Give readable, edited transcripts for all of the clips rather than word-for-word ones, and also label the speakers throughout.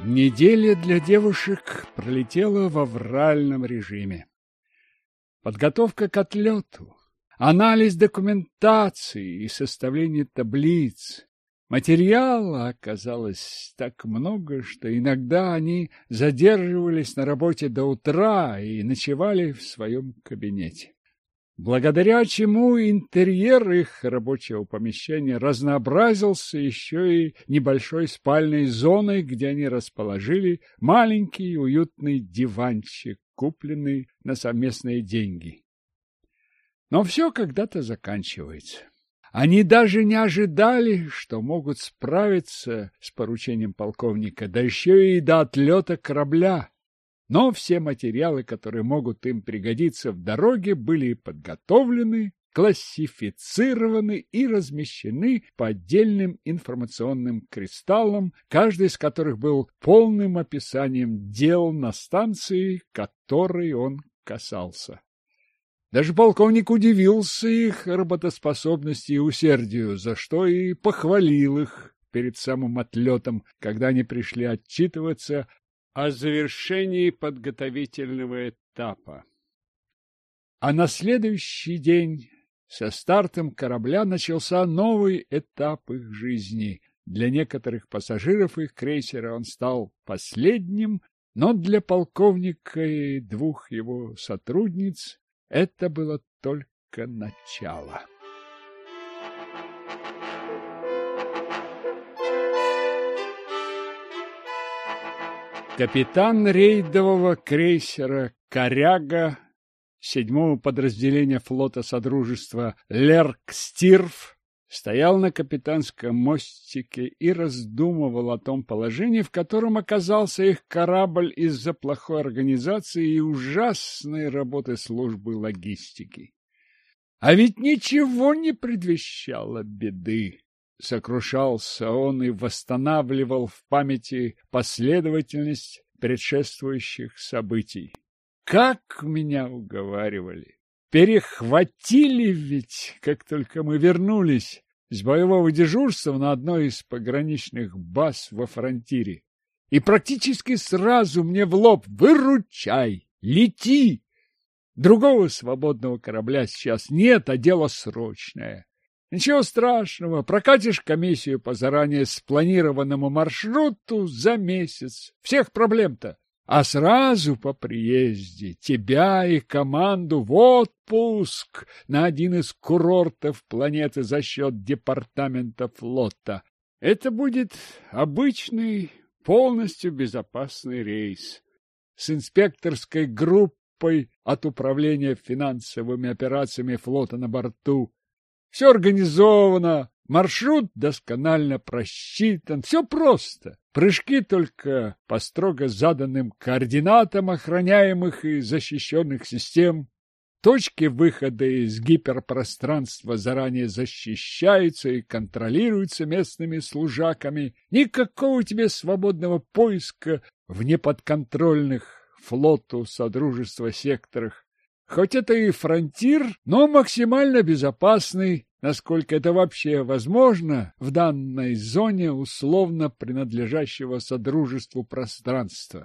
Speaker 1: Неделя для девушек пролетела в авральном режиме. Подготовка к отлету, анализ документации и составление таблиц. Материала оказалось так много, что иногда они задерживались на работе до утра и ночевали в своем кабинете. Благодаря чему интерьер их рабочего помещения разнообразился еще и небольшой спальной зоной, где они расположили маленький уютный диванчик, купленный на совместные деньги. Но все когда-то заканчивается. Они даже не ожидали, что могут справиться с поручением полковника, да еще и до отлета корабля. Но все материалы, которые могут им пригодиться в дороге, были подготовлены, классифицированы и размещены по отдельным информационным кристаллам, каждый из которых был полным описанием дел на станции, которой он касался. Даже полковник удивился их работоспособности и усердию, за что и похвалил их перед самым отлетом, когда они пришли отчитываться о завершении подготовительного этапа. А на следующий день со стартом корабля начался новый этап их жизни. Для некоторых пассажиров их крейсера он стал последним, но для полковника и двух его сотрудниц это было только начало. Капитан рейдового крейсера «Коряга» 7-го подразделения флота Содружества Леркстирф стоял на капитанском мостике и раздумывал о том положении, в котором оказался их корабль из-за плохой организации и ужасной работы службы логистики. А ведь ничего не предвещало беды. Сокрушался он и восстанавливал в памяти последовательность предшествующих событий. Как меня уговаривали! Перехватили ведь, как только мы вернулись с боевого дежурства на одной из пограничных баз во фронтире. И практически сразу мне в лоб: выручай, лети! Другого свободного корабля сейчас нет, а дело срочное. Ничего страшного, прокатишь комиссию по заранее спланированному маршруту за месяц. Всех проблем-то. А сразу по приезде тебя и команду в отпуск на один из курортов планеты за счет департамента флота. Это будет обычный, полностью безопасный рейс с инспекторской группой от управления финансовыми операциями флота на борту. Все организовано, маршрут досконально просчитан, все просто. Прыжки только по строго заданным координатам охраняемых и защищенных систем. Точки выхода из гиперпространства заранее защищаются и контролируются местными служаками. Никакого тебе свободного поиска в неподконтрольных флоту Содружества секторах. Хоть это и фронтир, но максимально безопасный, насколько это вообще возможно в данной зоне условно принадлежащего Содружеству пространства.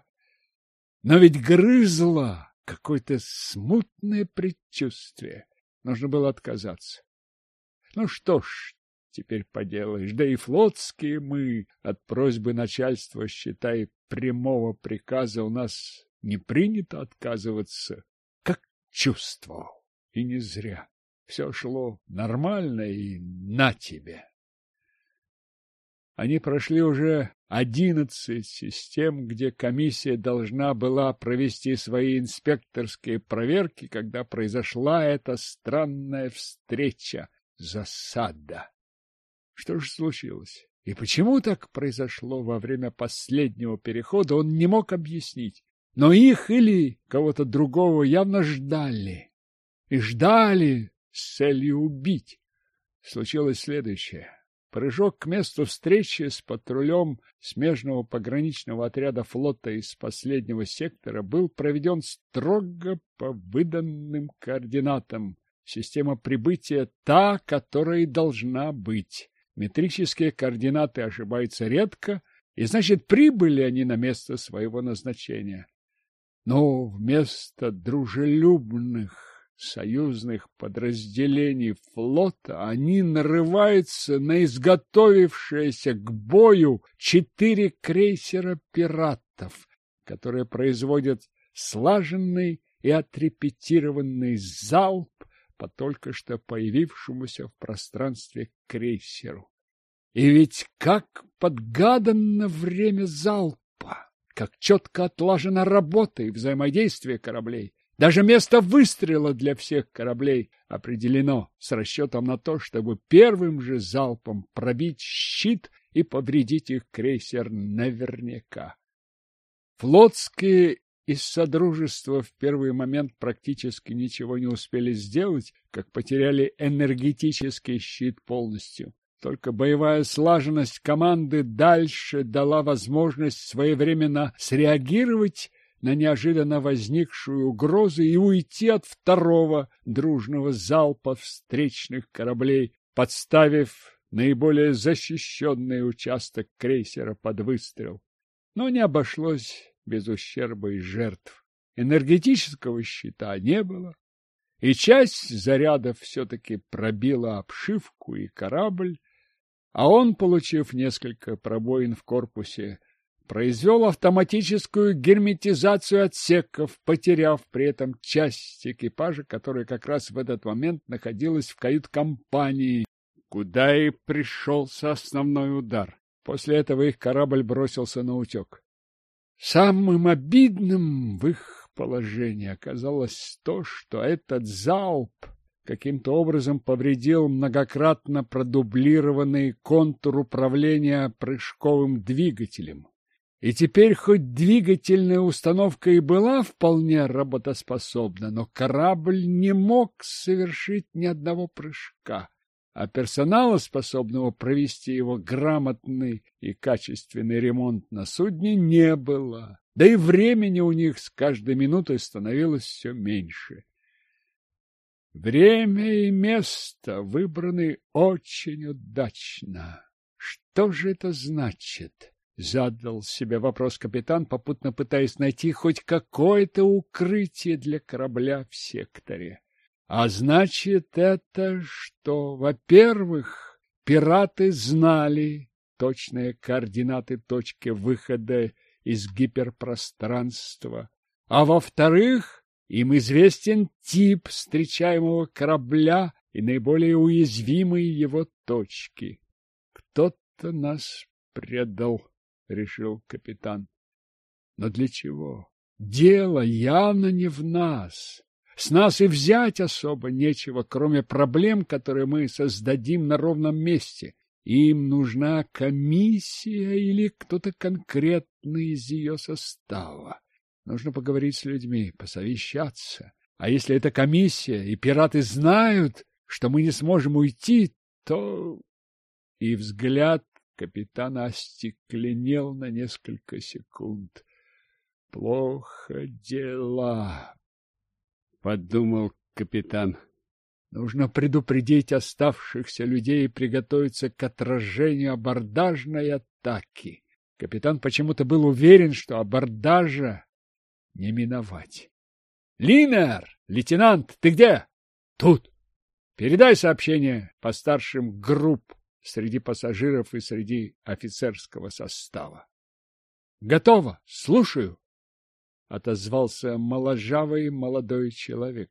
Speaker 1: Но ведь грызло какое-то смутное предчувствие. Нужно было отказаться. Ну что ж, теперь поделаешь, да и флотские мы от просьбы начальства, считай, прямого приказа у нас не принято отказываться. Чувствовал. И не зря. Все шло нормально, и на тебе. Они прошли уже 11 систем, где комиссия должна была провести свои инспекторские проверки, когда произошла эта странная встреча, засада. Что же случилось? И почему так произошло во время последнего перехода, он не мог объяснить. Но их или кого-то другого явно ждали. И ждали с целью убить. Случилось следующее. Прыжок к месту встречи с патрулем смежного пограничного отряда флота из последнего сектора был проведен строго по выданным координатам. Система прибытия та, которая и должна быть. Метрические координаты ошибаются редко, и значит, прибыли они на место своего назначения. Но вместо дружелюбных союзных подразделений флота они нарываются на изготовившиеся к бою 4 крейсера пиратов, которые производят слаженный и отрепетированный залп по только что появившемуся в пространстве крейсеру. И ведь как подгадано время залпа, как четко отлажена работа и взаимодействие кораблей. Даже место выстрела для всех кораблей определено с расчетом на то, чтобы первым же залпом пробить щит и повредить их крейсер наверняка. Флотские из Содружества в первый момент практически ничего не успели сделать, как потеряли энергетический щит полностью. Только боевая слаженность команды дальше дала возможность своевременно среагировать на неожиданно возникшую угрозу и уйти от второго дружного залпа встречных кораблей, подставив наиболее защищенный участок крейсера под выстрел. Но не обошлось без ущерба и жертв. Энергетического щита не было, и часть зарядов все-таки пробила обшивку и корабль, а он, получив несколько пробоин в корпусе, произвел автоматическую герметизацию отсеков, потеряв при этом часть экипажа, которая как раз в этот момент находилась в кают-компании, куда и пришелся основной удар. После этого их корабль бросился на утек. Самым обидным в их положении оказалось то, что этот залп каким-то образом повредил многократно продублированный контур управления прыжковым двигателем. И теперь хоть двигательная установка и была вполне работоспособна, но корабль не мог совершить ни одного прыжка, а персонала, способного провести его грамотный и качественный ремонт на судне, не было. Да и времени у них с каждой минутой становилось все меньше. Время и место выбраны очень удачно. Что же это значит? Задал себе вопрос капитан, попутно пытаясь найти хоть какое-то укрытие для корабля в секторе. А значит, это что, во-первых, пираты знали точные координаты точки выхода из гиперпространства, а во-вторых, им известен тип встречаемого корабля и наиболее уязвимые его точки. Кто-то нас предал, решил капитан. Но для чего? Дело явно не в нас. С нас и взять особо нечего, кроме проблем, которые мы создадим на ровном месте. Им нужна комиссия или кто-то конкретный из ее состава. Нужно поговорить с людьми, посовещаться. А если эта комиссия и пираты знают, что мы не сможем уйти, то... И взгляд капитана остекленел на несколько секунд. Плохо дело, подумал капитан. Нужно предупредить оставшихся людей и приготовиться к отражению абордажной атаки. Капитан почему-то был уверен, что абордажа не миновать. Линер, лейтенант, ты где? Тут. Передай сообщение по старшим групп среди пассажиров и среди офицерского состава. Готово, слушаю, отозвался моложавый молодой человек.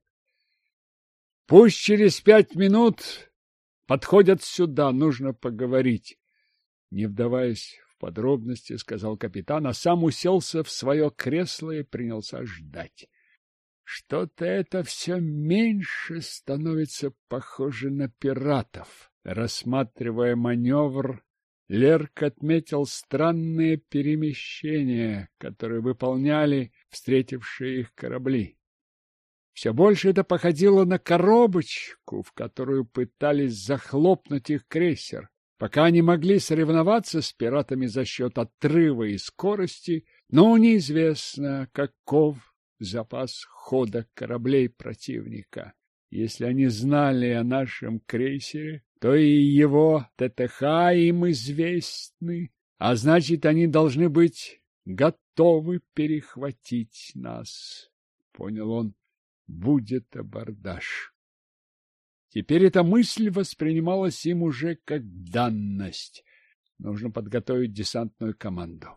Speaker 1: Пусть через 5 минут подходят сюда, нужно поговорить. Не вдаваясь в подробности, сказал капитан, а сам уселся в свое кресло и принялся ждать. Что-то это все меньше становится похоже на пиратов. Рассматривая маневр, Лерк отметил странные перемещения, которые выполняли встретившие их корабли. Все больше это походило на коробочку, в которую пытались захлопнуть их крейсер. Пока они могли соревноваться с пиратами за счет отрыва и скорости, но неизвестно, каков запас хода кораблей противника. Если они знали о нашем крейсере, то и его ТТХ им известны. А значит, они должны быть готовы перехватить нас. Понял он, будет абордаж. Теперь эта мысль воспринималась им уже как данность. Нужно подготовить десантную команду.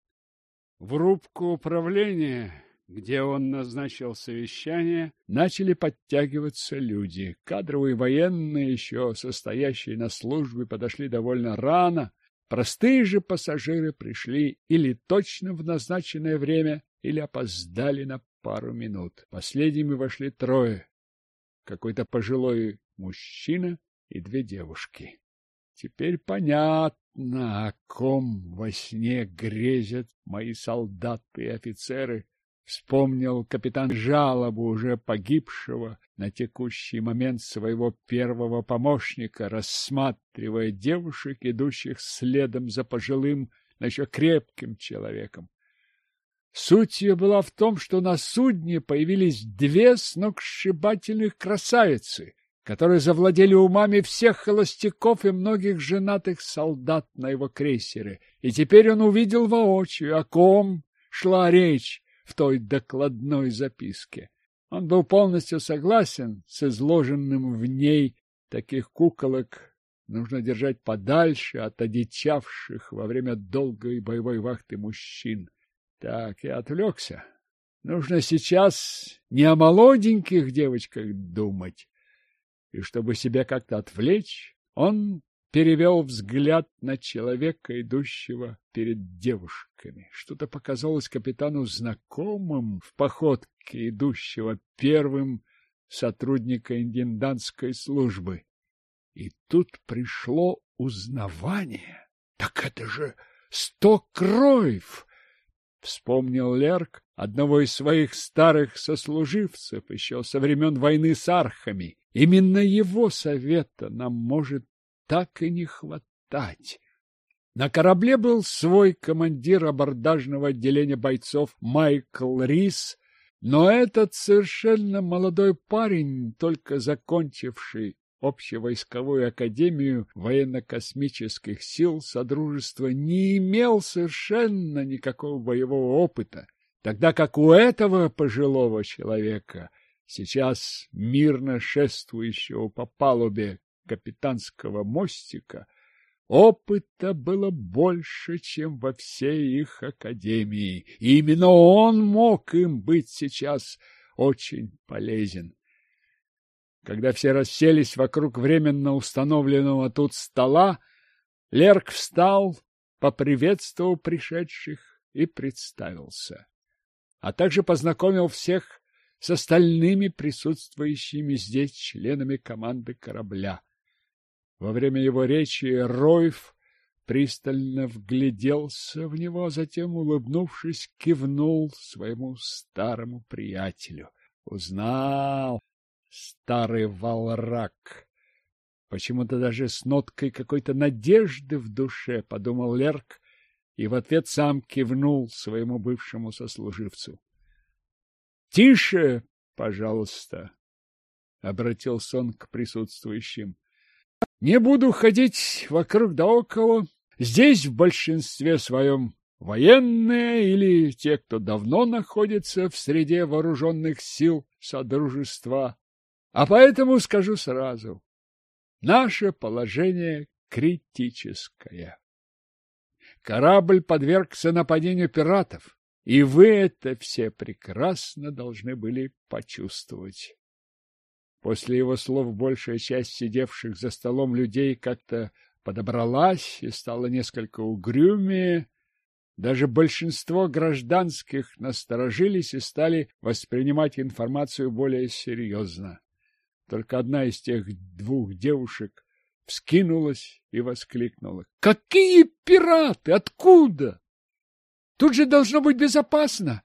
Speaker 1: В рубку управления, где он назначил совещание, начали подтягиваться люди. Кадровые военные, еще состоящие на службе, подошли довольно рано. Простые же пассажиры пришли или точно в назначенное время, или опоздали на пару минут. Последними вошли трое. Какой-то пожилой мужчина и две девушки. Теперь понятно, о ком во сне грезят мои солдаты и офицеры. Вспомнил капитан жалобу уже погибшего на текущий момент своего первого помощника, рассматривая девушек, идущих следом за пожилым, но еще крепким человеком. Суть ее была в том, что на судне появились две сногсшибательных красавицы, которые завладели умами всех холостяков и многих женатых солдат на его крейсере. И теперь он увидел воочию, о ком шла речь в той докладной записке. Он был полностью согласен с изложенным в ней. Таких куколок нужно держать подальше от одичавших во время долгой боевой вахты мужчин. Так, я отвлекся. Нужно сейчас не о молоденьких девочках думать. И чтобы себя как-то отвлечь, он перевел взгляд на человека, идущего перед девушками. Что-то показалось капитану знакомым в походке идущего первым сотрудника интендантской службы. И тут пришло узнавание. Так это же Стокроев! Вспомнил Лерк одного из своих старых сослуживцев еще со времен войны с архами. Именно его совета нам может так и не хватать. На корабле был свой командир абордажного отделения бойцов Майкл Рис, но этот совершенно молодой парень, только закончивший общевойсковую академию военно-космических сил Содружества, не имел совершенно никакого боевого опыта, тогда как у этого пожилого человека, сейчас мирно шествующего по палубе капитанского мостика, опыта было больше, чем во всей их академии, и именно он мог им быть сейчас очень полезен. Когда все расселись вокруг временно установленного тут стола, Лерк встал, поприветствовал пришедших и представился, а также познакомил всех с остальными присутствующими здесь членами команды корабля. Во время его речи Ройф пристально вгляделся в него, а затем, улыбнувшись, кивнул своему старому приятелю. Узнал старый Валрак. Почему-то даже с ноткой какой-то надежды в душе, подумал Лерк, и в ответ сам кивнул своему бывшему сослуживцу. — Тише, пожалуйста, — обратился он к присутствующим. — Не буду ходить вокруг да около. Здесь в большинстве своем военные или те, кто давно находится в среде вооруженных сил Содружества. А поэтому скажу сразу, наше положение критическое. Корабль подвергся нападению пиратов, и вы это все прекрасно должны были почувствовать. После его слов большая часть сидевших за столом людей как-то подобралась и стала несколько угрюмее. Даже большинство гражданских насторожились и стали воспринимать информацию более серьезно. Только одна из тех двух девушек вскинулась и воскликнула: — Какие пираты? Откуда? Тут же должно быть безопасно.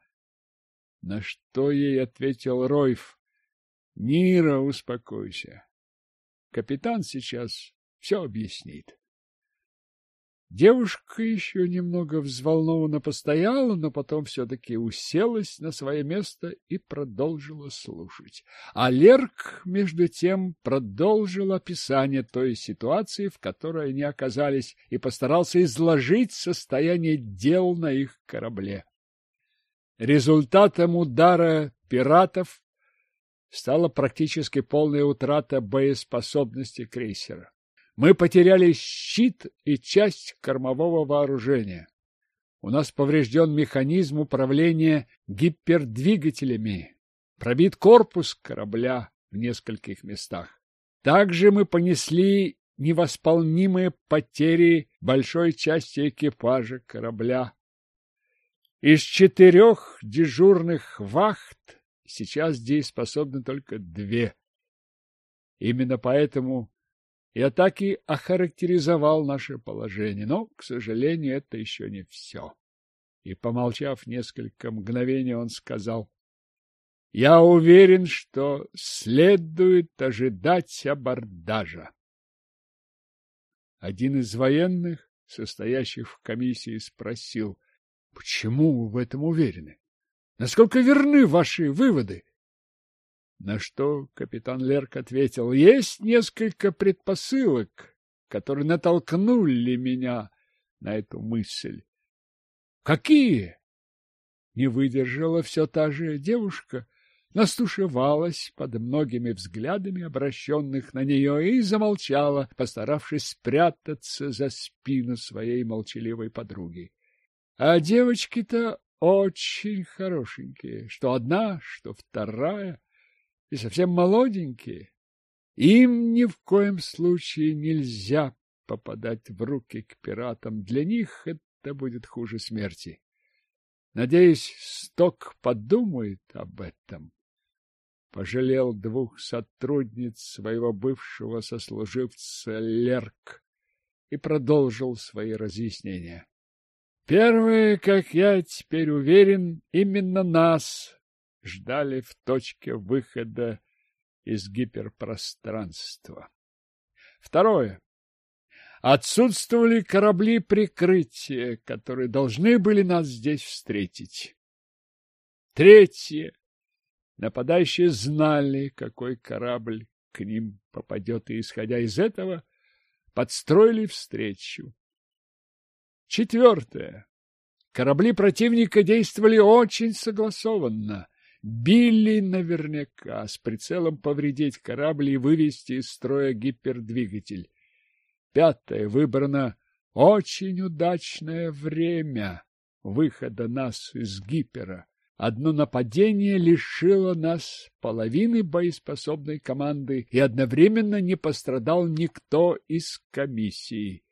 Speaker 1: На что ей ответил Ройф: — Нира, успокойся. Капитан сейчас все объяснит. Девушка еще немного взволнованно постояла, но потом все-таки уселась на свое место и продолжила слушать. А Лерк, между тем, продолжил описание той ситуации, в которой они оказались, и постарался изложить состояние дел на их корабле. Результатом удара пиратов стала практически полная утрата боеспособности крейсера. Мы потеряли щит и часть кормового вооружения. У нас поврежден механизм управления гипердвигателями, пробит корпус корабля в нескольких местах. Также мы понесли невосполнимые потери большой части экипажа корабля. Из 4 дежурных вахт сейчас дееспособны только 2. Именно поэтому я так и охарактеризовал наше положение, но, к сожалению, это еще не все. И, помолчав несколько мгновений, он сказал: «Я уверен, что следует ожидать абордажа». Один из военных, состоящих в комиссии, спросил: «Почему вы в этом уверены? Насколько верны ваши выводы?» На что капитан Лерк ответил: «Есть несколько предпосылок, которые натолкнули меня на эту мысль». «Какие?» Не выдержала все та же девушка, настушевалась под многими взглядами, обращенных на нее, и замолчала, постаравшись спрятаться за спину своей молчаливой подруги. А девочки-то очень хорошенькие, что одна, что вторая, и совсем молоденькие. Им ни в коем случае нельзя попадать в руки к пиратам. Для них это будет хуже смерти. Надеюсь, Сток подумает об этом. Пожалел 2 сотрудниц своего бывшего сослуживца Лерк и продолжил свои разъяснения. Первые, как я теперь уверен, именно нас ждали в точке выхода из гиперпространства. Второе. Отсутствовали корабли прикрытия, которые должны были нас здесь встретить. Третье. Нападающие знали, какой корабль к ним попадет, и, исходя из этого, подстроили встречу. Четвертое. Корабли противника действовали очень согласованно. Били наверняка с прицелом повредить корабль и вывести из строя гипердвигатель. Пятое. Выбрано очень удачное время выхода нас из гипера. Одно нападение лишило нас половины боеспособной команды, и одновременно не пострадал никто из комиссии.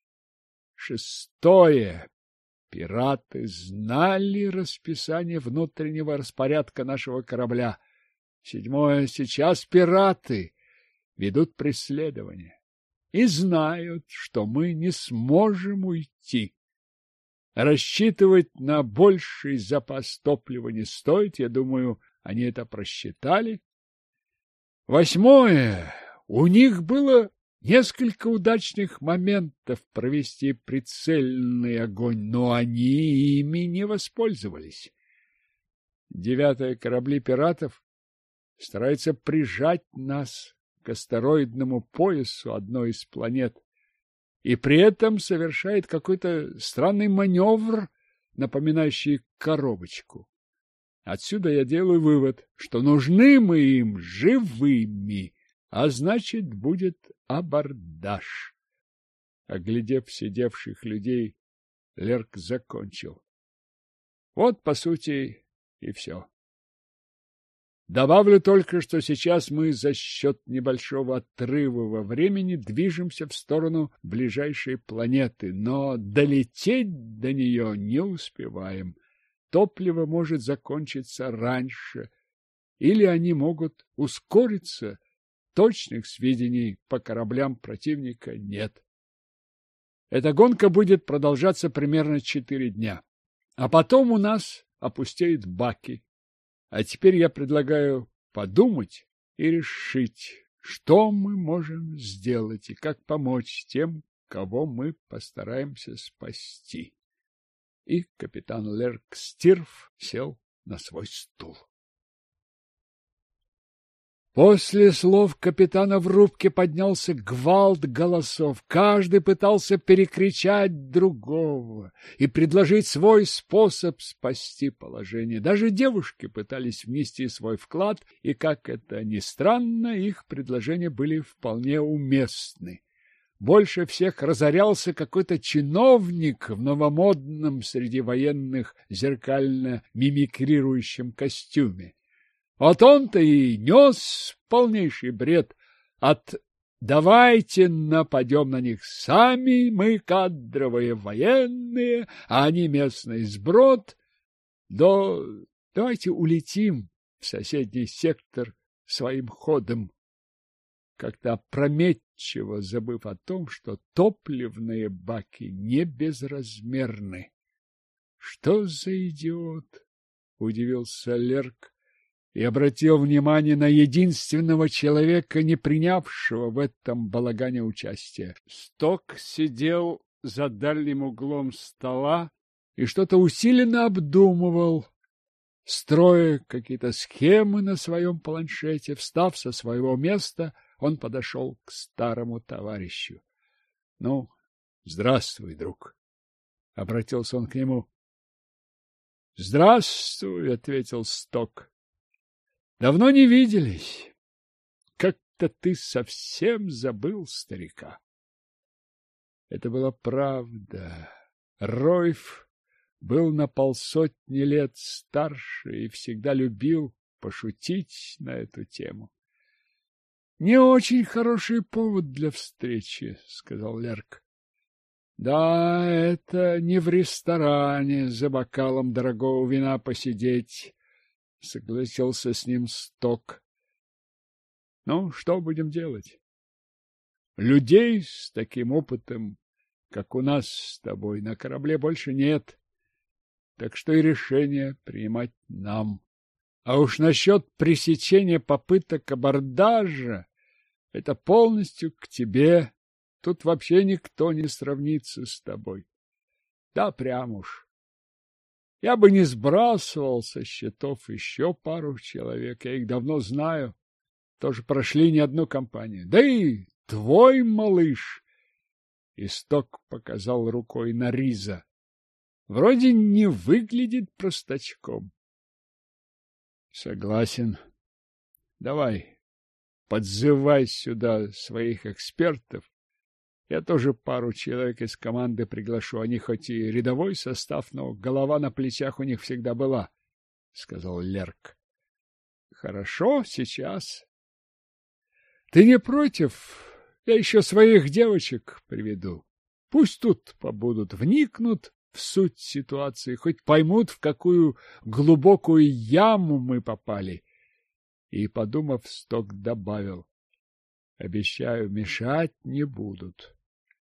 Speaker 1: Шестое. Пираты знали расписание внутреннего распорядка нашего корабля. Седьмое. Сейчас пираты ведут преследование и знают, что мы не сможем уйти. Рассчитывать на больший запас топлива не стоит, я думаю, они это просчитали. Восьмое. У них было несколько удачных моментов провести прицельный огонь, но они ими не воспользовались. Девятое. Корабли пиратов стараются прижать нас к астероидному поясу одной из планет и при этом совершает какой-то странный маневр, напоминающий коробочку. Отсюда я делаю вывод, что нужны мы им живыми, а значит, будет абордаж. Оглядев сидевших людей, Лерк закончил. Вот, по сути, и все. Добавлю только, что сейчас мы за счет небольшого отрыва во времени движемся в сторону ближайшей планеты, но долететь до нее не успеваем. Топливо может закончиться раньше, или они могут ускориться. Точных сведений по кораблям противника нет. Эта гонка будет продолжаться примерно 4 дня, а потом у нас опустеют баки. А теперь я предлагаю подумать и решить, что мы можем сделать и как помочь тем, кого мы постараемся спасти. И капитан Леркстирф сел на свой стул. После слов капитана в рубке поднялся гвалт голосов. Каждый пытался перекричать другого и предложить свой способ спасти положение. Даже девушки пытались внести свой вклад, и, как это ни странно, их предложения были вполне уместны. Больше всех разорялся какой-то чиновник в новомодном среди военных зеркально мимикрирующем костюме. Вот он-то и нес полнейший бред от «давайте нападем на них сами, мы кадровые военные, а они местный сброд», до «давайте улетим в соседний сектор своим ходом», как-то опрометчиво забыв о том, что топливные баки не безразмерны. «Что за идиот?» — удивился Лерк и обратил внимание на единственного человека, не принявшего в этом балагане участия. Сток сидел за дальним углом стола и что-то усиленно обдумывал, строя какие-то схемы на своем планшете. Встав со своего места, он подошел к старому товарищу. — Ну, здравствуй, друг! — обратился он к нему. — Здравствуй, — ответил Сток. — Давно не виделись. Как-то ты совсем забыл старика. Это была правда. Ройф был на 50 лет старше и всегда любил пошутить на эту тему. — Не очень хороший повод для встречи, — сказал Лерк. — Да, это не в ресторане за бокалом дорогого вина посидеть, — согласился с ним Сток. — Ну, что будем делать? Людей с таким опытом, как у нас с тобой, на корабле больше нет, так что и решение принимать нам. А уж насчет пресечения попыток абордажа — это полностью к тебе. Тут вообще никто не сравнится с тобой. Да, прям уж. Я бы не сбрасывал со счетов еще пару человек. Я их давно знаю. Тоже прошли не одну кампанию. Да и твой малыш. Исток показал рукой на Риза. Вроде не выглядит простачком. Согласен. Давай, подзывай сюда своих экспертов. Я тоже пару человек из команды приглашу. Они хоть и рядовой состав, но голова на плечах у них всегда была, — сказал Лерк. — Хорошо, сейчас. — Ты не против? Я еще своих девочек приведу. Пусть тут побудут, вникнут в суть ситуации, хоть поймут, в какую глубокую яму мы попали. И, подумав, Сток добавил: — Обещаю, мешать не будут.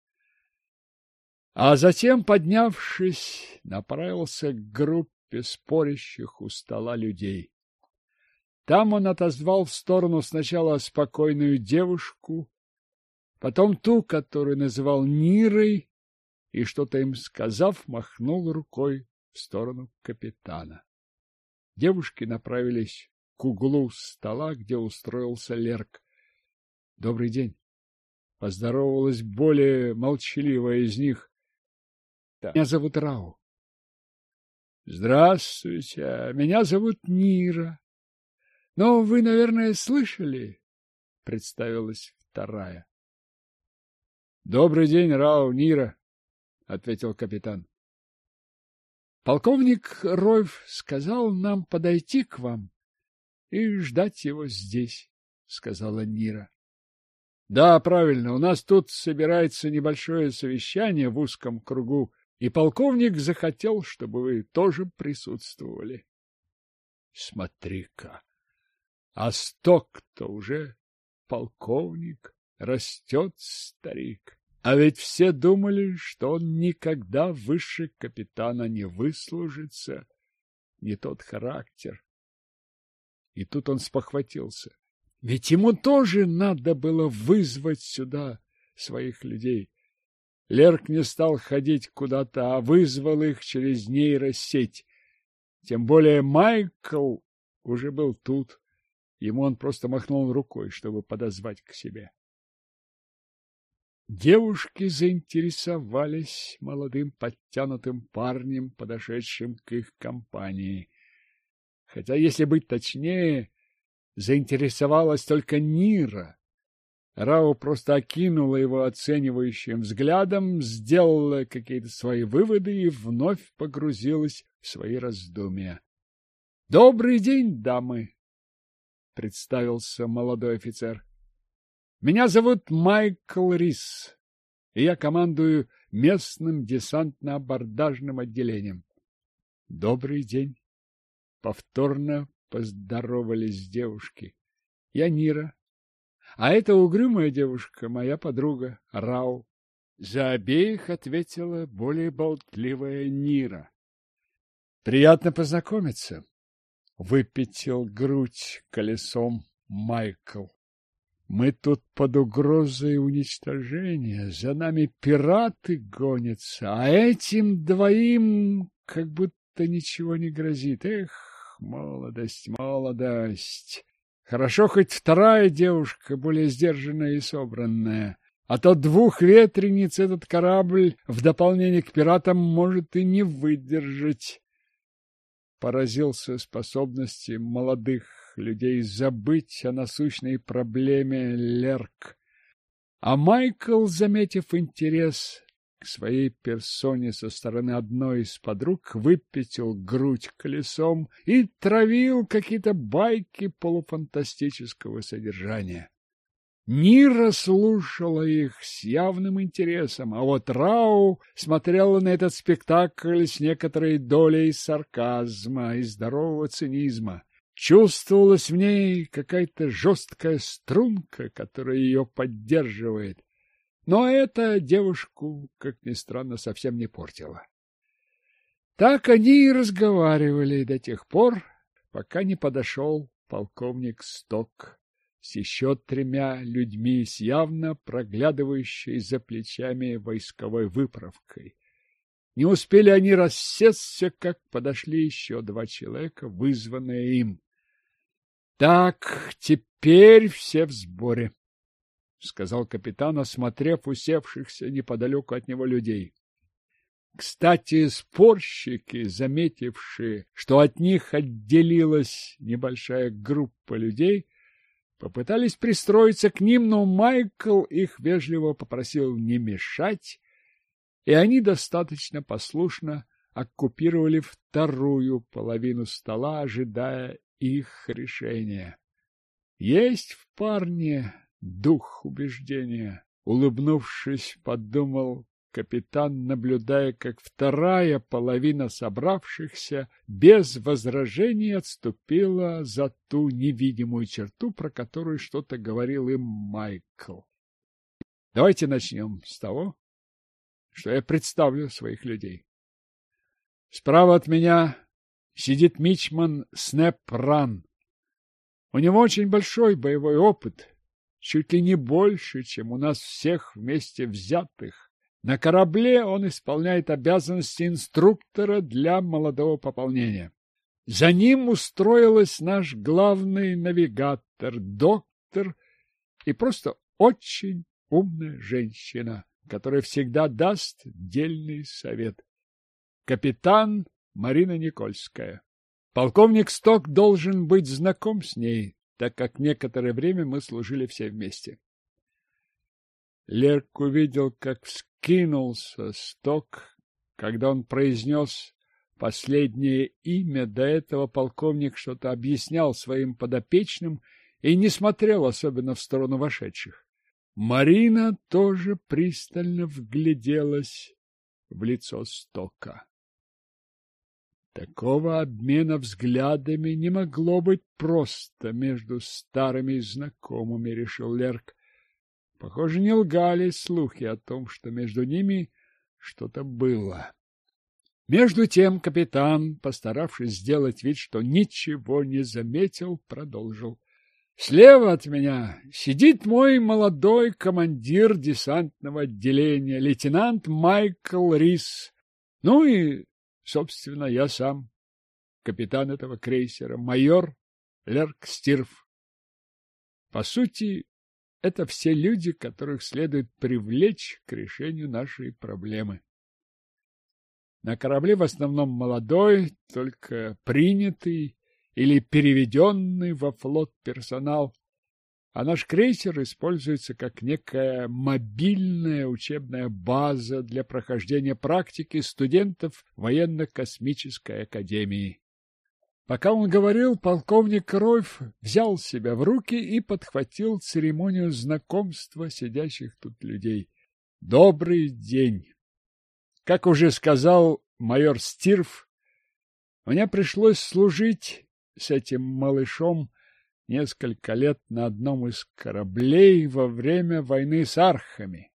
Speaker 1: А затем, поднявшись, направился к группе спорящих у стола людей. Там он отозвал в сторону сначала спокойную девушку, потом ту, которую называл Нирой, и, что-то им сказав, махнул рукой в сторону капитана. Девушки направились к углу стола, где устроился Лерк. — Добрый день! — поздоровалась более молчаливая из них. — Меня зовут Рау. — Здравствуйте, меня зовут Нира. — Но вы, наверное, слышали, — представилась вторая. — Добрый день, Рау, Нира, — ответил капитан. — Полковник Ройф сказал нам подойти к вам и ждать его здесь, — сказала Нира. — Да, правильно, у нас тут собирается небольшое совещание в узком кругу, и полковник захотел, чтобы вы тоже присутствовали. Смотри-ка, а Сток-то уже полковник, растет старик. А ведь все думали, что он никогда выше капитана не выслужится, не тот характер. И тут он спохватился. Ведь ему тоже надо было вызвать сюда своих людей. Лерк не стал ходить куда-то, а вызвал их через нейросеть. Тем более Майкл уже был тут. Ему он просто махнул рукой, чтобы подозвать к себе. Девушки заинтересовались молодым подтянутым парнем, подошедшим к их компании. Хотя, если быть точнее, заинтересовалась только Нира. Рау просто окинула его оценивающим взглядом, сделала какие-то свои выводы и вновь погрузилась в свои раздумья. — Добрый день, дамы! — представился молодой офицер. — Меня зовут Майкл Рис, и я командую местным десантно-абордажным отделением. — Добрый день! — повторно поздоровались девушки. — Я Нира. А эта угрюмая девушка — моя подруга Рау. За обеих ответила более болтливая Нира. — Приятно познакомиться, — выпятил грудь колесом Майкл. — Мы тут под угрозой уничтожения, за нами пираты гонятся, а этим двоим как будто ничего не грозит. Эх, молодость, молодость! Хорошо, хоть вторая девушка более сдержанная и собранная, а то двух ветрениц этот корабль в дополнение к пиратам может и не выдержать. Поразился способности молодых людей забыть о насущной проблеме Лерк. А Майкл, заметив интерес к своей персоне со стороны одной из подруг, выпятил грудь колесом и травил какие-то байки полуфантастического содержания. Нира слушала их с явным интересом, а вот Рау смотрела на этот спектакль с некоторой долей сарказма и здорового цинизма. Чувствовалась в ней какая-то жесткая струнка, которая ее поддерживает. Но это девушку, как ни странно, совсем не портило. Так они и разговаривали до тех пор, пока не подошел полковник Сток с еще 3 людьми с явно проглядывающей за плечами войсковой выправкой. Не успели они рассесться, как подошли еще 2 человека, вызванные им. — Так, теперь все в сборе, — сказал капитан, осмотрев усевшихся неподалеку от него людей. Кстати, спорщики, заметившие, что от них отделилась небольшая группа людей, попытались пристроиться к ним, но Майкл их вежливо попросил не мешать, и они достаточно послушно оккупировали вторую половину стола, ожидая их решения. Есть в парне дух убеждения, улыбнувшись, подумал капитан, наблюдая, как вторая половина собравшихся без возражений отступила за ту невидимую черту, про которую что-то говорил им Майкл. Давайте начнем с того, что я представлю своих людей. Справа от меня сидит мичман Снэп Ран. У него очень большой боевой опыт, чуть ли не больше, чем у нас всех вместе взятых. На корабле он исполняет обязанности инструктора для молодого пополнения. За ним устроилась наш главный навигатор, доктор и просто очень умная женщина, которая всегда даст дельный совет. Капитан Марина Никольская. Полковник Сток должен быть знаком с ней, так как некоторое время мы служили все вместе. Лерк увидел, как вскинулся Сток, когда он произнес последнее имя. До этого полковник что-то объяснял своим подопечным и не смотрел особенно в сторону вошедших. Марина тоже пристально вгляделась в лицо Стока. Такого обмена взглядами не могло быть просто между старыми знакомыми, решил Лерк. Похоже, не лгали слухи о том, что между ними что-то было. Между тем капитан, постаравшись сделать вид, что ничего не заметил, продолжил. Слева от меня сидит мой молодой командир десантного отделения, лейтенант Майкл Рис. Ну и, собственно, я сам, капитан этого крейсера, майор Лерк Стирф. По сути, это все люди, которых следует привлечь к решению нашей проблемы. На корабле в основном молодой, только принятый или переведенный во флот персонал, а наш крейсер используется как некая мобильная учебная база для прохождения практики студентов военно-космической академии. Пока он говорил, полковник Ройф взял себя в руки и подхватил церемонию знакомства сидящих тут людей. Добрый день! Как уже сказал майор Стирф, мне пришлось служить с этим малышом несколько лет на одном из кораблей во время войны с архами.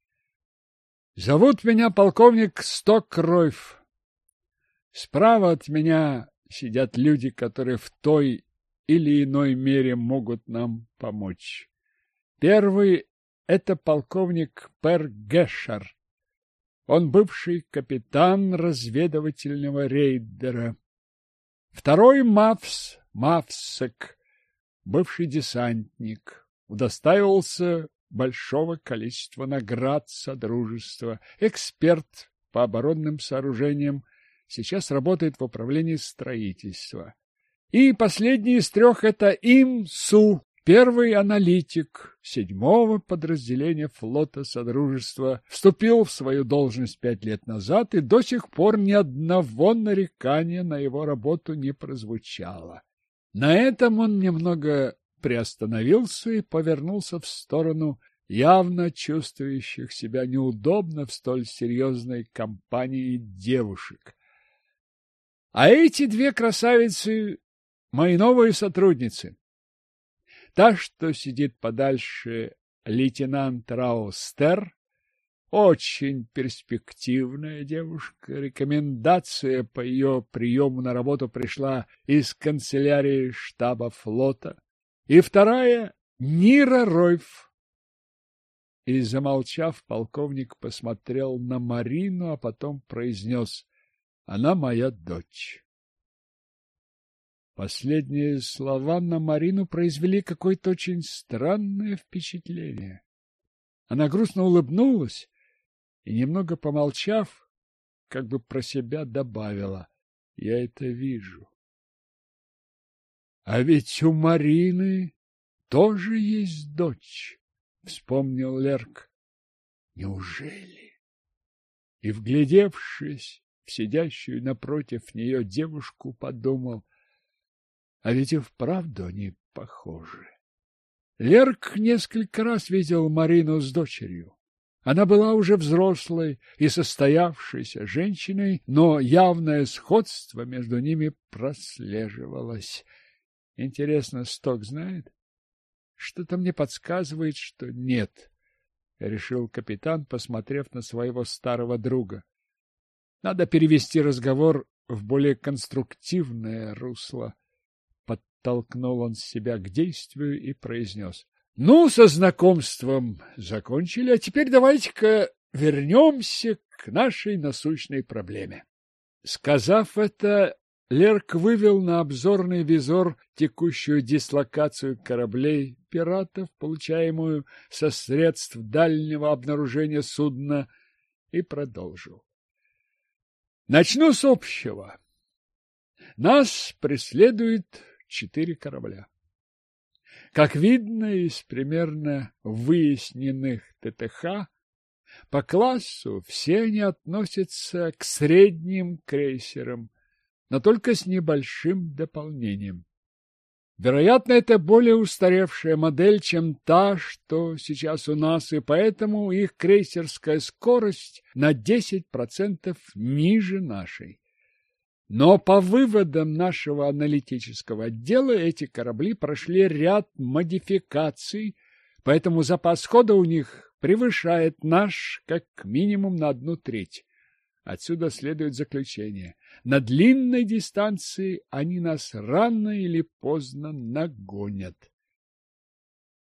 Speaker 1: Зовут меня полковник Сток Ройф. Справа от меня сидят люди, которые в той или иной мере могут нам помочь. Первый — это полковник Пер Гешер. Он бывший капитан разведывательного рейдера. Второй — Мавсек, бывший десантник, удостаивался большого количества наград Содружества, эксперт по оборонным сооружениям, сейчас работает в управлении строительства. И последний из трех — это Им-Су, первый аналитик 7-го подразделения флота Содружества, вступил в свою должность 5 лет назад, и до сих пор ни одного нарекания на его работу не прозвучало. На этом он немного приостановился и повернулся в сторону явно чувствующих себя неудобно в столь серьезной компании девушек. А эти две красавицы — мои новые сотрудницы. Та, что сидит подальше, лейтенант Раустер, очень перспективная девушка. Рекомендация по ее приему на работу пришла из канцелярии штаба флота. И вторая — Нира Ройф. И, замолчав, полковник посмотрел на Марину, а потом произнес: «Она моя дочь». Последние слова на Марину произвели какое-то очень странное впечатление. Она грустно улыбнулась и, немного помолчав, как бы про себя добавила: «Я это вижу». «А ведь у Марины тоже есть дочь», — вспомнил Лерк. «Неужели?» И, вглядевшись в сидящую напротив нее девушку, подумал: а ведь и вправду они похожи. Лерк несколько раз видел Марину с дочерью. Она была уже взрослой и состоявшейся женщиной, но явное сходство между ними прослеживалось. Интересно, Сток знает? Что-то мне подсказывает, что нет, — решил капитан, посмотрев на своего старого друга. Надо перевести разговор в более конструктивное русло. Подтолкнул он себя к действию и произнес: «Ну, со знакомством закончили, а теперь давайте-ка вернемся к нашей насущной проблеме». Сказав это, Лерк вывел на обзорный визор текущую дислокацию кораблей пиратов, получаемую со средств дальнего обнаружения судна, и продолжил. Начну с общего. Нас преследует 4 корабля. Как видно из примерно выясненных ТТХ, по классу все они относятся к средним крейсерам, но только с небольшим дополнением. Вероятно, это более устаревшая модель, чем та, что сейчас у нас, и поэтому их крейсерская скорость на 10% ниже нашей. Но по выводам нашего аналитического отдела эти корабли прошли ряд модификаций, поэтому запас хода у них превышает наш как минимум на 1/3. Отсюда следует заключение: на длинной дистанции они нас рано или поздно нагонят.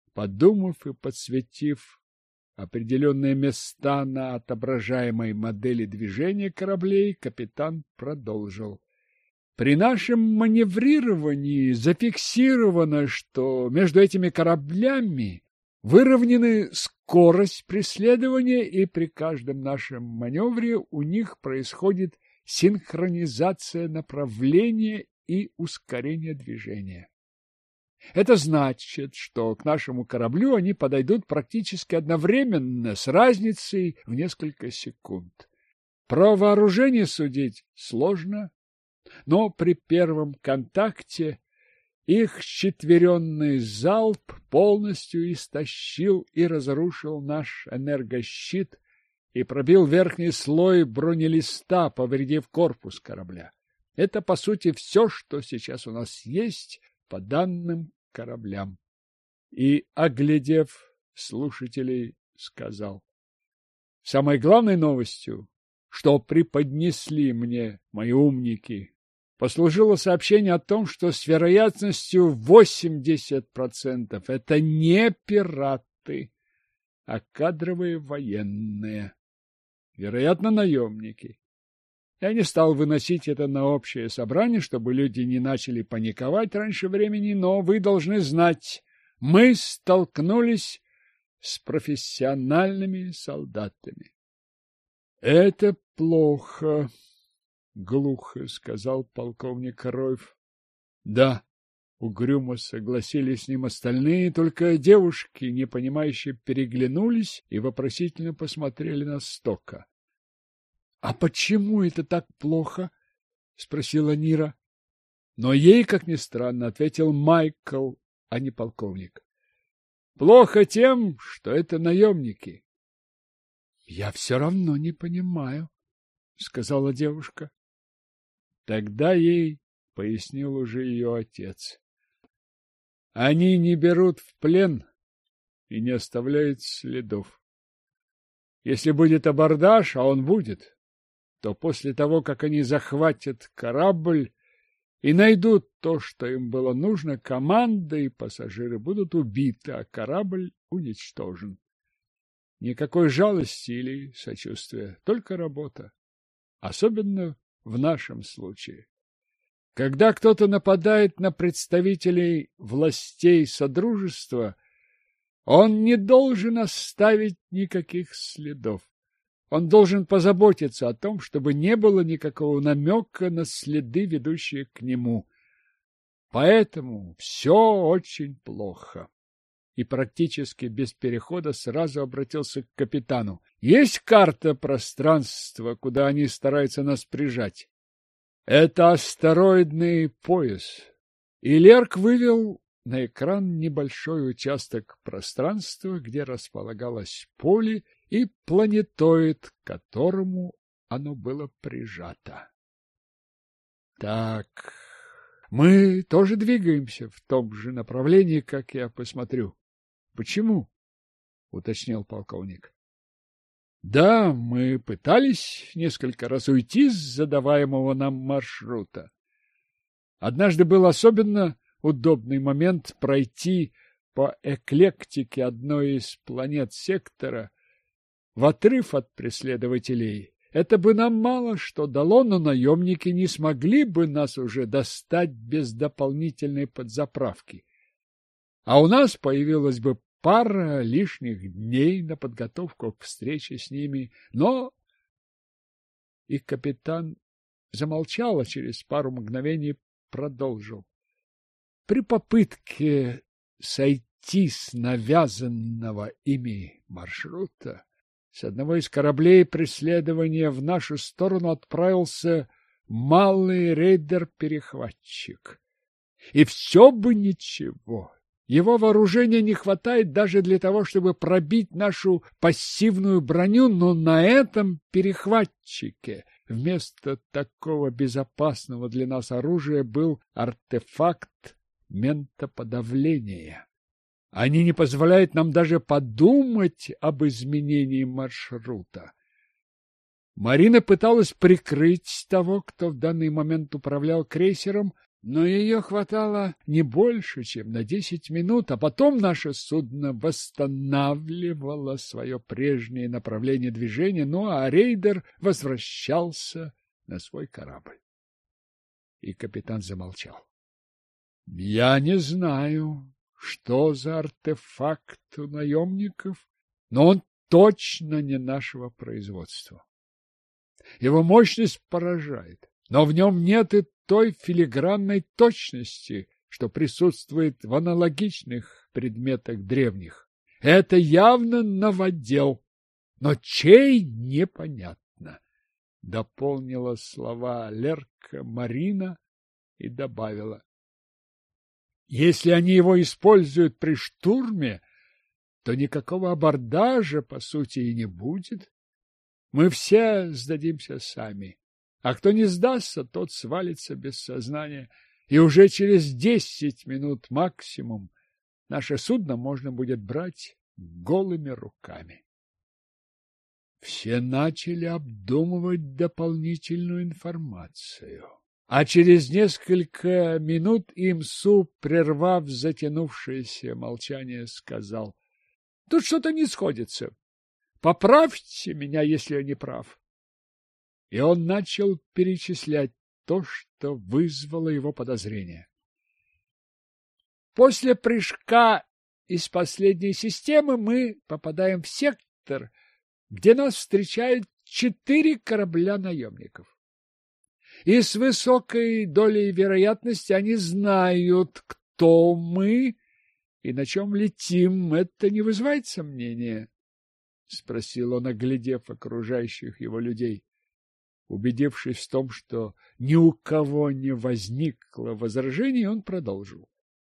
Speaker 1: Подумав и подсветив определенные места на отображаемой модели движения кораблей, капитан продолжил. При нашем маневрировании зафиксировано, что между этими кораблями выровнены скорость преследования, и при каждом нашем маневре у них происходит синхронизация направления и ускорение движения. Это значит, что к нашему кораблю они подойдут практически одновременно, с разницей в несколько секунд. Про вооружение судить сложно, но при первом контакте их счетверенный залп полностью истощил и разрушил наш энергощит и пробил верхний слой бронелиста, повредив корпус корабля. Это, по сути, все, что сейчас у нас есть по данным кораблям. И, оглядев слушателей, сказал: самой главной новостью, что преподнесли мне мои умники, послужило сообщение о том, что с вероятностью 80% это не пираты, а кадровые военные, вероятно, наемники. Я не стал выносить это на общее собрание, чтобы люди не начали паниковать раньше времени, но вы должны знать, мы столкнулись с профессиональными солдатами. — Это плохо, — глухо сказал полковник Роев. — Да, — угрюмо согласились с ним остальные, только девушки, непонимающе, переглянулись и вопросительно посмотрели на Стока. — А почему это так плохо? — спросила Нира. Но ей, как ни странно, ответил Майкл, а не полковник. — Плохо тем, что это наемники. — Я все равно не понимаю, — сказала девушка. Тогда ей пояснил уже ее отец. — Они не берут в плен и не оставляют следов. Если будет абордаж, а он будет, то после того, как они захватят корабль и найдут то, что им было нужно, команда и пассажиры будут убиты, а корабль уничтожен. Никакой жалости или сочувствия, только работа. Особенно в нашем случае. Когда кто-то нападает на представителей властей Содружества, он не должен оставить никаких следов. Он должен позаботиться о том, чтобы не было никакого намека на следы, ведущие к нему. Поэтому все очень плохо. И практически без перехода сразу обратился к капитану. Есть карта пространства, куда они стараются нас прижать? Это астероидный пояс. И Лерк вывел на экран небольшой участок пространства, где располагалось поле и планетоид, к которому оно было прижато. Так, мы тоже двигаемся в том же направлении, как я посмотрю. Почему? — уточнил полковник. Да, мы пытались несколько раз уйти с задаваемого нам маршрута. Однажды был особенно удобный момент пройти по эклектике одной из планет сектора в отрыв от преследователей. Это бы нам мало что дало, но наемники не смогли бы нас уже достать без дополнительной подзаправки. А у нас появилась бы пара лишних дней на подготовку к встрече с ними, но... И капитан замолчал, а через пару мгновений продолжил. При попытке сойти с навязанного ими маршрута с одного из кораблей преследования в нашу сторону отправился малый рейдер-перехватчик. И все бы ничего. Его вооружения не хватает даже для того, чтобы пробить нашу пассивную броню, но на этом перехватчике вместо такого безопасного для нас оружия был артефакт ментоподавления. Они не позволяют нам даже подумать об изменении маршрута. Марина пыталась прикрыть того, кто в данный момент управлял крейсером, Но ее хватало не больше, чем на 10 минут, а потом наше судно восстанавливало свое прежнее направление движения, ну а рейдер возвращался на свой корабль. И капитан замолчал. Я не знаю, что за артефакт у наемников, но он точно не нашего производства. Его мощность поражает, но в нем нет и той филигранной точности, что присутствует в аналогичных предметах древних. Это явно новодел, но чей — непонятно. Дополнила слова Лерка Марина и добавила: если они его используют при штурме, то никакого абордажа, по сути, и не будет. Мы все сдадимся сами. А кто не сдастся, тот свалится без сознания, и уже через 10 минут максимум наше судно можно будет брать голыми руками. Все начали обдумывать дополнительную информацию, а через несколько минут Имсу, прервав затянувшееся молчание, сказал: «Тут что-то не сходится. Поправьте меня, если я не прав». И он начал перечислять то, что вызвало его подозрение. После прыжка из последней системы мы попадаем в сектор, где нас встречают 4 корабля наемников. И с высокой долей вероятности они знают, кто мы и на чем летим. Это не вызывает сомнения? — спросил он, оглядев окружающих его людей. Убедившись в том, что ни у кого не возникло возражений, он продолжил.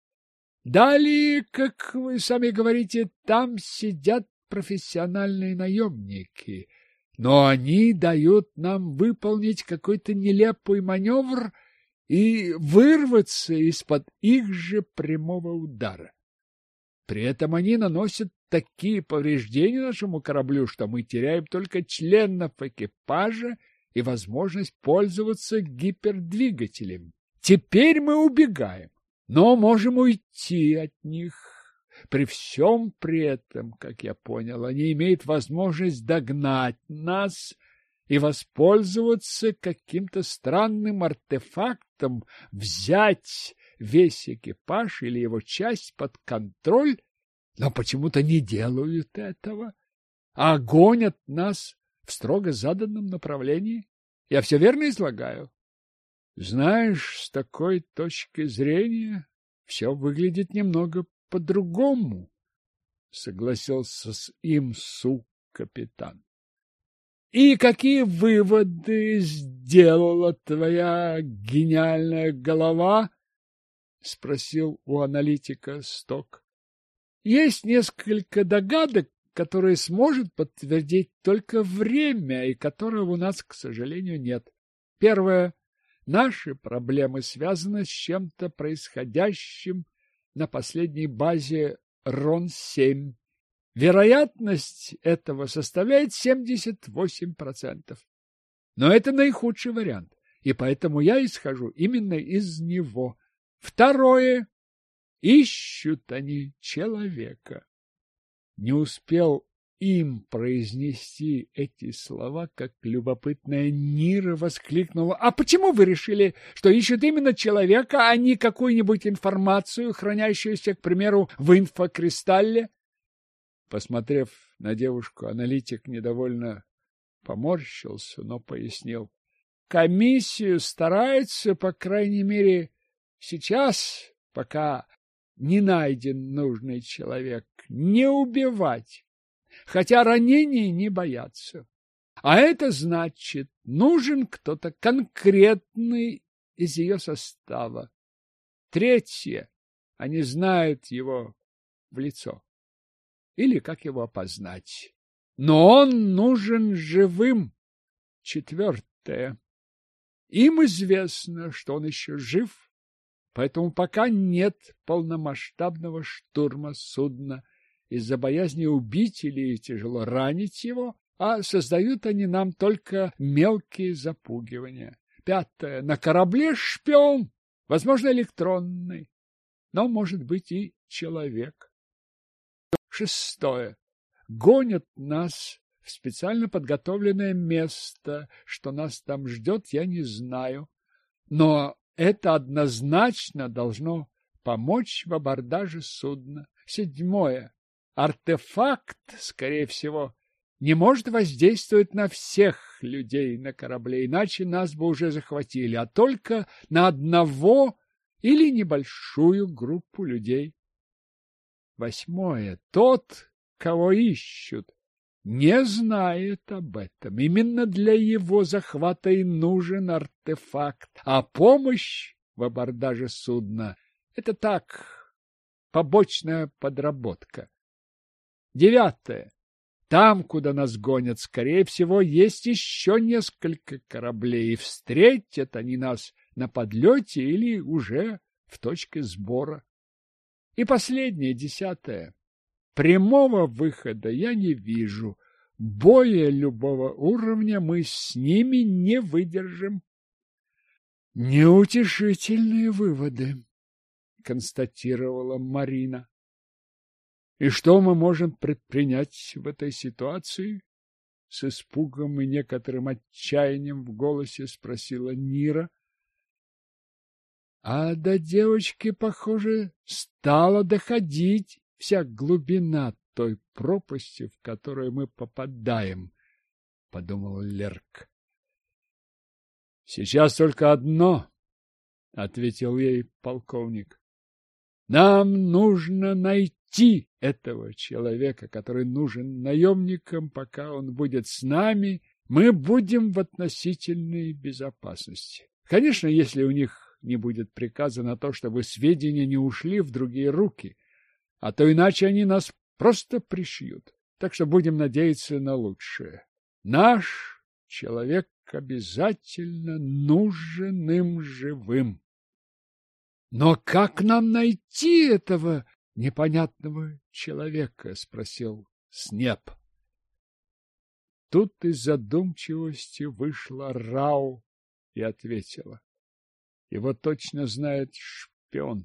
Speaker 1: Далее, как вы сами говорите, там сидят профессиональные наемники, но они дают нам выполнить какой-то нелепый маневр и вырваться из-под их же прямого удара. При этом они наносят такие повреждения нашему кораблю, что мы теряем только членов экипажа и возможность пользоваться гипердвигателем. Теперь мы убегаем, но можем уйти от них. При всем при этом, как я понял, они имеют возможность догнать нас и воспользоваться каким-то странным артефактом, взять весь экипаж или его часть под контроль, но почему-то не делают этого, а гонят нас в строго заданном направлении. Я все верно излагаю? Знаешь, с такой точки зрения все выглядит немного по-другому, согласился с Имсу капитан. И какие выводы сделала твоя гениальная голова? Спросил у аналитика Сток. Есть несколько догадок, которые сможет подтвердить только время, и которого у нас, к сожалению, нет. Первое. Наши проблемы связаны с чем-то происходящим на последней базе Рон-7. Вероятность этого составляет 78%. Но это наихудший вариант, и поэтому я исхожу именно из него. Второе. Ищут они человека. Не успел им произнести эти слова, как любопытная Нира воскликнула: «А почему вы решили, что ищут именно человека, а не какую-нибудь информацию, хранящуюся, к примеру, в инфокристалле?» Посмотрев на девушку, аналитик недовольно поморщился, но пояснил: «Комиссию стараются, по крайней мере, сейчас, пока не найден нужный человек, не убивать. Хотя ранений не боятся. А это значит, нужен кто-то конкретный из ее состава. Третье. Они знают его в лицо. Или как его опознать. Но он нужен живым. Четвертое. Им известно, что он еще жив, поэтому пока нет полномасштабного штурма судна из-за боязни убить или тяжело ранить его, а создают они нам только мелкие запугивания. Пятое. На корабле шпион. возможно, электронный, но, может быть, и человек. 6. Гонят нас в специально подготовленное место. Что нас там ждет, я не знаю. Но это однозначно должно помочь в абордаже судна. 7. Артефакт, скорее всего, не может воздействовать на всех людей на корабле, иначе нас бы уже захватили, а только на одного или небольшую группу людей. 8. Тот, кого ищут, не знает об этом. Именно для его захвата и нужен артефакт, а помощь в абордаже судна — это так, побочная подработка. 9. Там, куда нас гонят, скорее всего, есть еще несколько кораблей, и встретят они нас на подлете или уже в точке сбора. И последнее, 10. Прямого выхода я не вижу. Боя любого уровня мы с ними не выдержим. Неутешительные выводы, констатировала Марина. И что мы можем предпринять в этой ситуации? С испугом и некоторым отчаянием в голосе спросила Нира. А до девочки, похоже, стала доходить вся глубина той пропасти, в которую мы попадаем, — подумал Лерк. — Сейчас только одно, — ответил ей полковник. — Нам нужно найти этого человека, который нужен наемникам. Пока он будет с нами, мы будем в относительной безопасности. Конечно, если у них не будет приказа на то, чтобы сведения не ушли в другие руки, а то иначе они нас просто пришьют. Так что будем надеяться на лучшее. Наш человек обязательно нужен им живым. Но как нам найти этого непонятного человека? — спросил Снеп. Тут из задумчивости вышла Рау и ответила. Его точно знает шпион.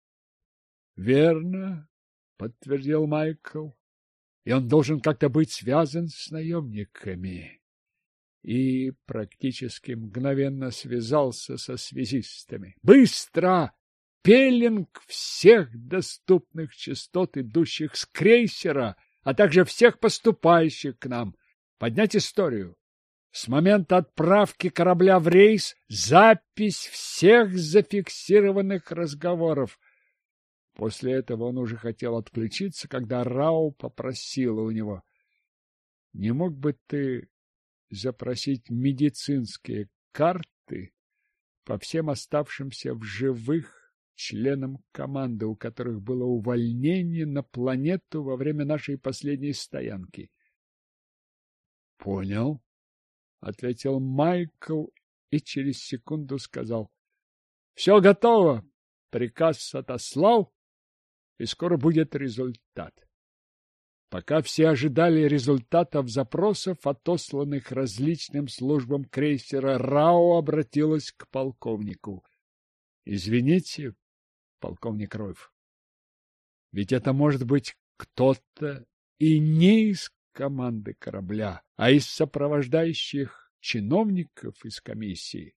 Speaker 1: — Верно, — подтвердил Майкл. — И он должен как-то быть связан с наемниками. И практически мгновенно связался со связистами. — Быстро! Пеленг всех доступных частот, идущих с крейсера, а также всех поступающих к нам. Поднять историю. С момента отправки корабля в рейс запись всех зафиксированных разговоров. После этого он уже хотел отключиться, когда Рау попросила у него: — Не мог бы ты запросить медицинские карты по всем оставшимся в живых членам команды, у которых было увольнение на планету во время нашей последней стоянки? — Понял, — ответил Майкл и через секунду сказал: — Все готово, приказ отослал, и скоро будет результат. Пока все ожидали результатов запросов, отосланных различным службам крейсера, Рао обратилась к полковнику. — Извините, полковник Ройф, ведь это может быть кто-то и не из команды корабля, а из сопровождающих чиновников из комиссии.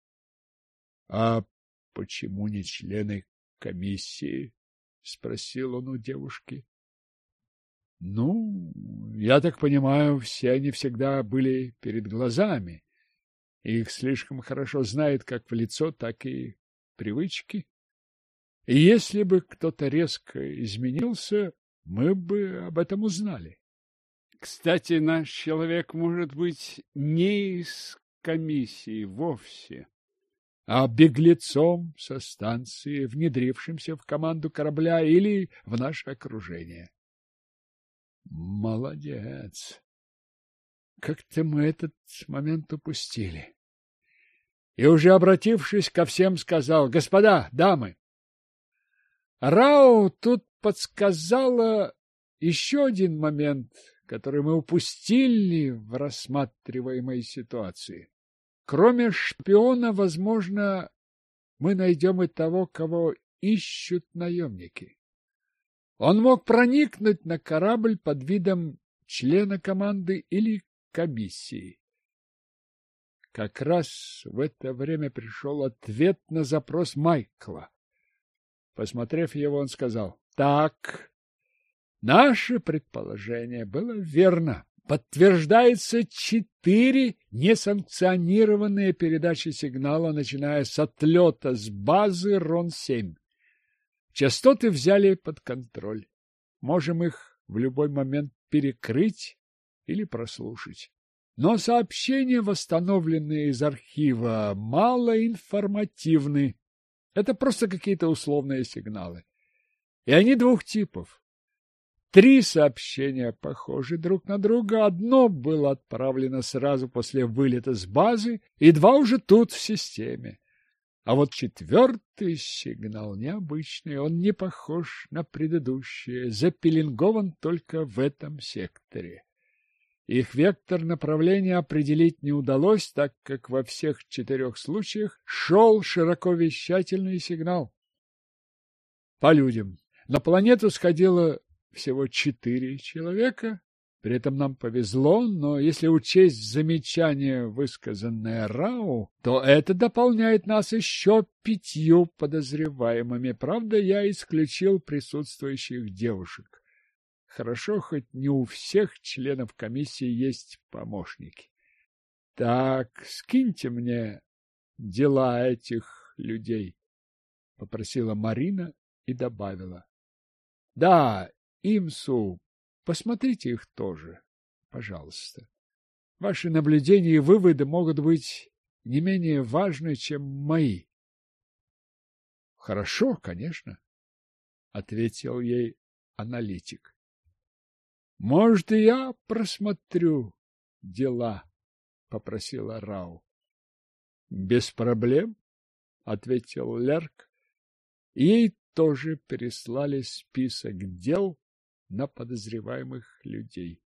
Speaker 1: — А почему не члены комиссии? — спросил он у девушки. — Ну, я так понимаю, все они всегда были перед глазами. Их слишком хорошо знают как в лицо, так и привычки. И если бы кто-то резко изменился, мы бы об этом узнали. Кстати, наш человек может быть не из комиссии вовсе, а беглецом со станции, внедрившимся в команду корабля или в наше окружение. Молодец! Как-то мы этот момент упустили. И уже обратившись ко всем, сказал: — Господа, дамы! Рау тут подсказала еще один момент, который мы упустили в рассматриваемой ситуации. Кроме шпиона, возможно, мы найдем и того, кого ищут наемники. Он мог проникнуть на корабль под видом члена команды или комиссии. Как раз в это время пришел ответ на запрос Майкла. Посмотрев его, он сказал: «Так, наше предположение было верно. Подтверждается 4 несанкционированные передачи сигнала, начиная с отлета с базы Рон-7. Частоты взяли под контроль. Можем их в любой момент перекрыть или прослушать. Но сообщения, восстановленные из архива, малоинформативны. Это просто какие-то условные сигналы. И они 2 типов. 3 сообщения похожи друг на друга. Одно было отправлено сразу после вылета с базы, и 2 уже тут, в системе. А вот 4-й сигнал необычный, он не похож на предыдущие, запеленгован только в этом секторе. Их вектор направления определить не удалось, так как во всех 4 случаях шел широковещательный сигнал. По людям. На планету сходило всего 4 человека. При этом нам повезло, но если учесть замечание, высказанное Рау, то это дополняет нас еще 5 подозреваемыми. Правда, я исключил присутствующих девушек. Хорошо, хоть не у всех членов комиссии есть помощники. Так, скиньте мне дела этих людей, — попросила Марина и добавила. Да, Имсу, посмотрите их тоже, пожалуйста. Ваши наблюдения и выводы могут быть не менее важны, чем мои. Хорошо, конечно, — ответил ей аналитик. Может, и я просмотрю дела, — попросила Рау. Без проблем, — ответил Лерк. Ей тоже переслали список дел на подозреваемых людей.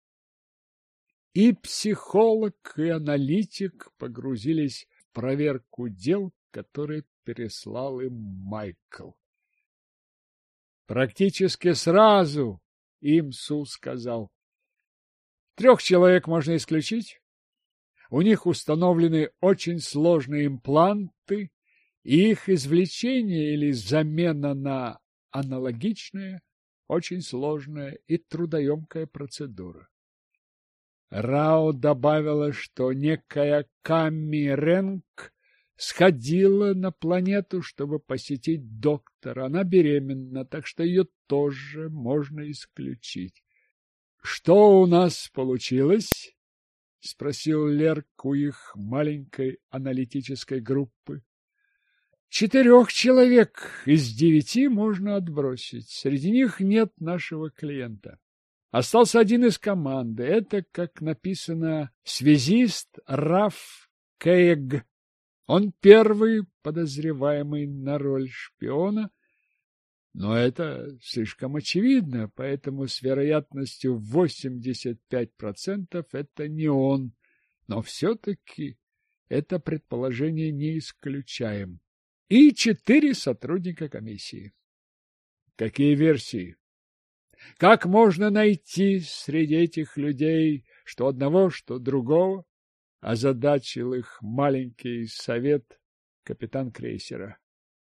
Speaker 1: И психолог, и аналитик погрузились в проверку дел, которые переслал им Майкл. Практически сразу Имсу сказал: 3 человек можно исключить. У них установлены очень сложные импланты, и их извлечение или замена на аналогичное очень сложная и трудоемкая процедура. Рао добавила, что некая Камми Ренк сходила на планету, чтобы посетить доктора. Она беременна, так что ее тоже можно исключить. — Что у нас получилось? — спросил Лерк у их маленькой аналитической группы. 4 человек из 9 можно отбросить. Среди них нет нашего клиента. Остался один из команды. Это, как написано, связист Раф Кейг. Он первый подозреваемый на роль шпиона, но это слишком очевидно, поэтому с вероятностью 85% это не он. Но все-таки это предположение не исключаем. И 4 сотрудника комиссии. Какие версии? Как можно найти среди этих людей что одного, что другого? Озадачил их маленький совет капитан крейсера.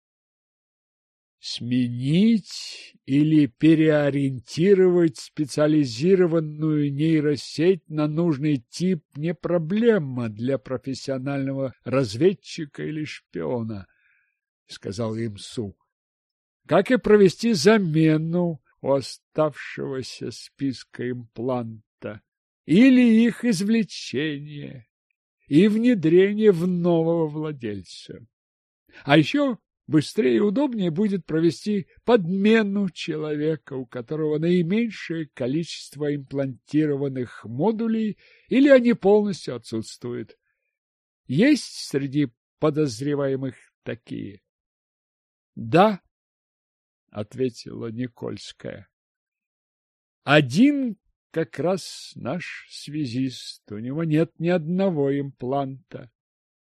Speaker 1: Сменить или переориентировать специализированную нейросеть на нужный тип не проблема для профессионального разведчика или шпиона, — сказал Имсу. Как и провести замену у оставшегося списка импланта или их извлечение и внедрение в нового владельца. А еще быстрее и удобнее будет провести подмену человека, у которого наименьшее количество имплантированных модулей или они полностью отсутствуют. Есть среди подозреваемых такие? — Да, — ответила Никольская. — Один как раз наш связист, у него нет ни одного импланта.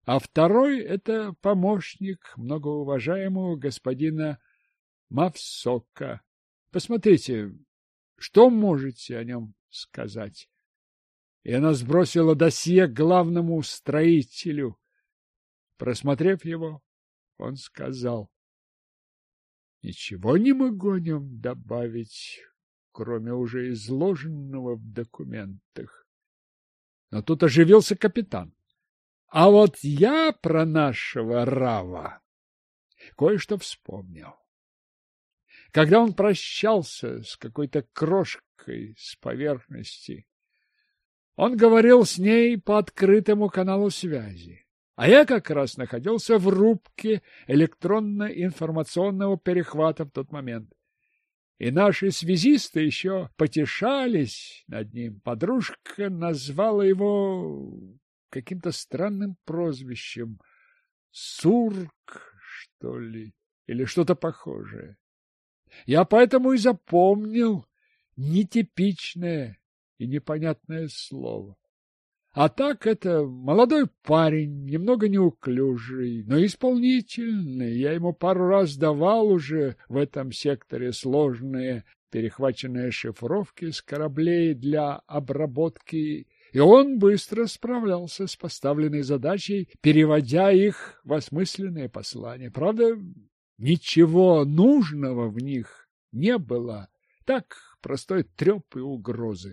Speaker 1: а второй — это помощник многоуважаемого господина Мавсока. Посмотрите, что можете о нем сказать? И она сбросила досье главному строителю. Просмотрев его, он сказал: ничего не могу о нем добавить, кроме уже изложенного в документах. Но тут оживился капитан. А вот я про нашего Рава кое-что вспомнил. Когда он прощался с какой-то крошкой с поверхности, он говорил с ней по открытому каналу связи. А я как раз находился в рубке электронно-информационного перехвата в тот момент. И наши связисты еще потешались над ним. Подружка назвала его каким-то странным прозвищем. Сурк, что ли, или что-то похожее. Я поэтому и запомнил нетипичное и непонятное слово. А так это молодой парень, немного неуклюжий, но исполнительный. Я ему пару раз давал уже в этом секторе сложные перехваченные шифровки с кораблей для обработки, и он быстро справлялся с поставленной задачей, переводя их в осмысленные послания. Правда, ничего нужного в них не было. Так, простой треп и угрозы.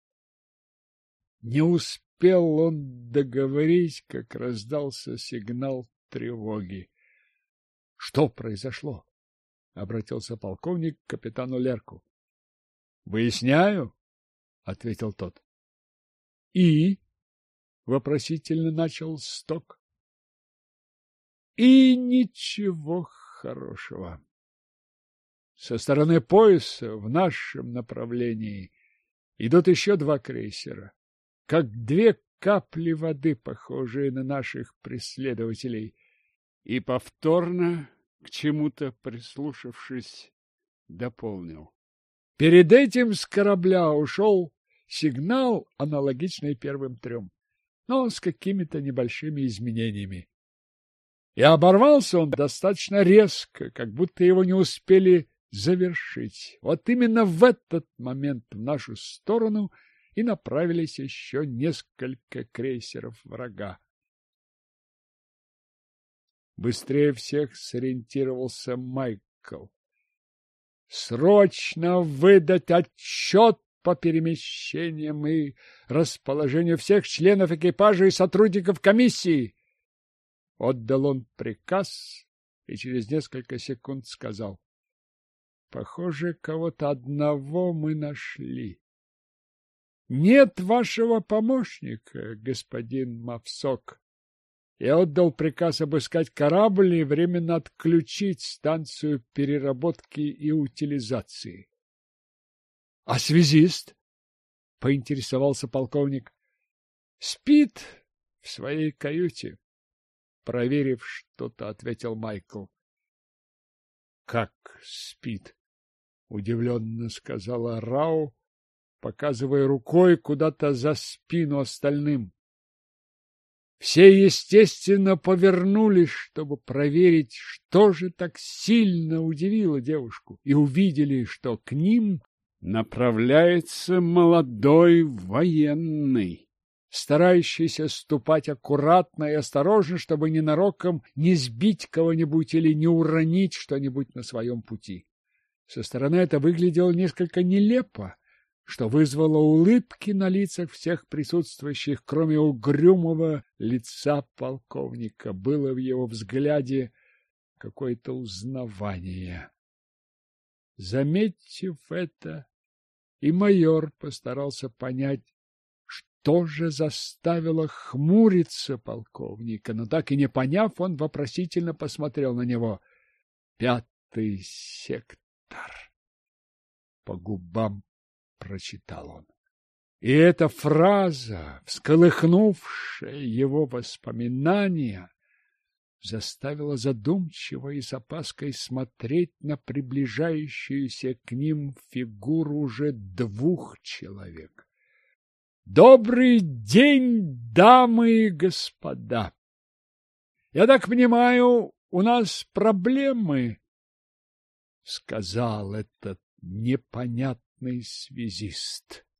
Speaker 1: Не успел он договорить, как раздался сигнал тревоги. — Что произошло? — обратился полковник к капитану Лерку. — Выясняю, — ответил тот. — И? — вопросительно начал Сток. — И ничего хорошего. Со стороны пояса в нашем направлении идут еще 2 крейсера, как 2 капли воды, похожие на наших преследователей. И повторно, к чему-то прислушавшись, дополнил: перед этим с корабля ушел сигнал, аналогичный первым 3, но с какими-то небольшими изменениями. И оборвался он достаточно резко, как будто его не успели завершить. Вот именно в этот момент в нашу сторону и направились еще несколько крейсеров врага. Быстрее всех сориентировался Майкл. Срочно выдать отчет по перемещениям и расположению всех членов экипажа и сотрудников комиссии. Отдал он приказ и через несколько секунд сказал: похоже, кого-то одного мы нашли. Нет вашего помощника, господин Мавсок. Я отдал приказ обыскать корабль и временно отключить станцию переработки и утилизации. — А связист? — поинтересовался полковник. — Спит в своей каюте. Проверив что-то, ответил Майкл. — Как спит? — удивленно сказала Рау, показывая рукой куда-то за спину остальным. Все, естественно, повернулись, чтобы проверить, что же так сильно удивило девушку, и увидели, что к ним направляется молодой военный, старающийся ступать аккуратно и осторожно, чтобы ненароком не сбить кого-нибудь или не уронить что-нибудь на своем пути. Со стороны это выглядело несколько нелепо, что вызвало улыбки на лицах всех присутствующих, кроме угрюмого лица полковника. Было в его взгляде какое-то узнавание. Заметив это, и майор постарался понять, что же заставило хмуриться полковника, но так и не поняв, он вопросительно посмотрел на него. 5-й сектор. По губам прочитал он. И эта фраза, всколыхнувшая его воспоминания, заставила задумчиво и с опаской смотреть на приближающуюся к ним фигуру уже 2 человек. «Добрый день, дамы и господа!» Я так понимаю, у нас проблемы, — сказал этот непонятный связист.